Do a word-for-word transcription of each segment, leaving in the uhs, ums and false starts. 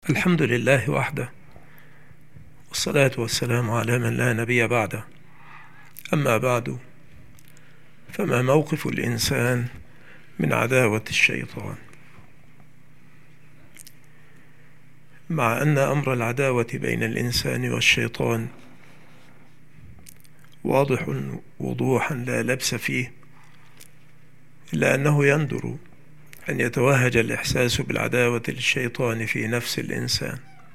الحمد لله وحده، والصلاة والسلام على من لا نبي بعده. أما بعد، فما موقف الإنسان من عداوة الشيطان؟ مع أن أمر العداوة بين الإنسان والشيطان واضح وضوحا لا لبس فيه، إلا أنه يندر أن يتوهج الإحساس بالعداوة للشيطان في نفس الإنسان.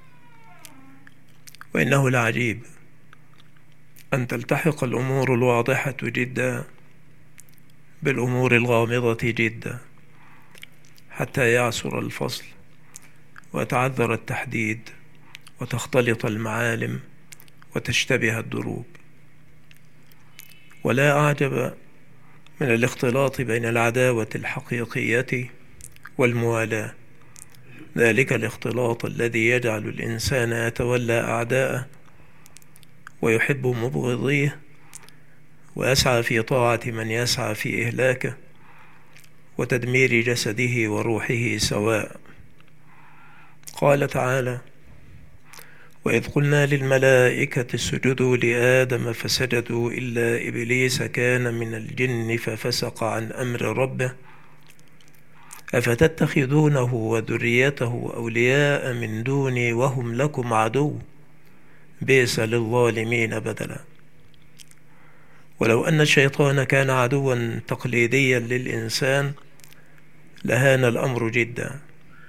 وإنه لعجيب أن تلتحق الأمور الواضحة جدا بالأمور الغامضة جدا، حتى يعسر الفصل ويتعذر التحديد وتختلط المعالم وتشتبه الدروب. ولا أعجب من الاختلاط بين العداوة الحقيقية والموالاة، ذلك الاختلاط الذي يجعل الإنسان يتولى أعداءه ويحب مبغضيه ويسعى في طاعة من يسعى في إهلاكه وتدمير جسده وروحه سواء. قال تعالى: وإذ قلنا للملائكة اسجدوا لآدم فسجدوا إلا إبليس كان من الجن ففسق عن أمر ربه أفتتخذونه وذريته أولياء من دوني وهم لكم عدو بئس للظالمين بدلا. ولو أن الشيطان كان عدوا تقليديا للإنسان لهان الأمر جدا،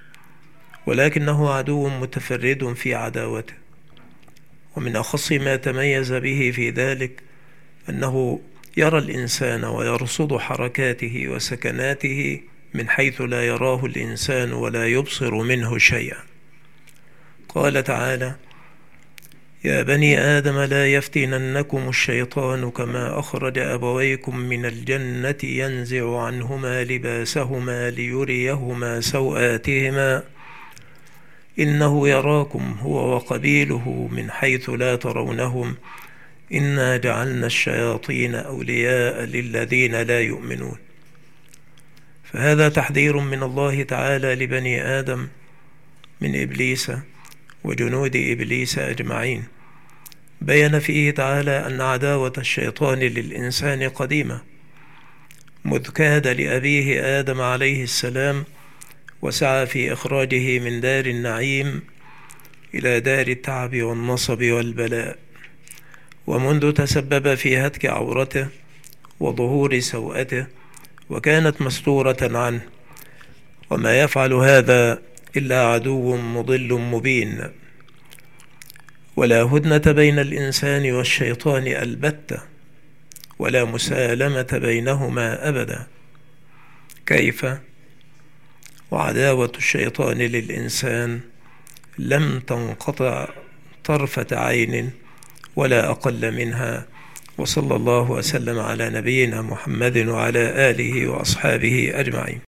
ولكنه عدو متفرد في عداوته، ومن أخص ما تميز به في ذلك أنه يرى الإنسان ويرصد حركاته وسكناته من حيث لا يراه الإنسان ولا يبصر منه شيئا. قال تعالى: يا بني آدم لا يفتننكم الشيطان كما أخرج أبويكم من الجنة ينزع عنهما لباسهما ليريهما سوآتهما إنه يراكم هو وقبيله من حيث لا ترونهم إنا جعلنا الشياطين أولياء للذين لا يؤمنون. فهذا تحذير من الله تعالى لبني آدم من إبليس وجنود إبليس أجمعين، بيّن فيه تعالى أن عداوة الشيطان للإنسان قديمة، مذ كاد لأبيه آدم عليه السلام وسعى في إخراجه من دار النعيم إلى دار التعب والنصب والبلاء، ومنذ تسبب في هتك عورته وظهور سوءته وكانت مستورة عنه، وما يفعل هذا إلا عدو مضل مبين. ولا هدنة بين الإنسان والشيطان البتة، ولا مسالمة بينهما أبدا. كيف وعداوة الشيطان للإنسان لم تنقطع طرفة عين ولا أقل منها. وصلى الله وسلم على نبينا محمد وعلى آله وأصحابه أجمعين.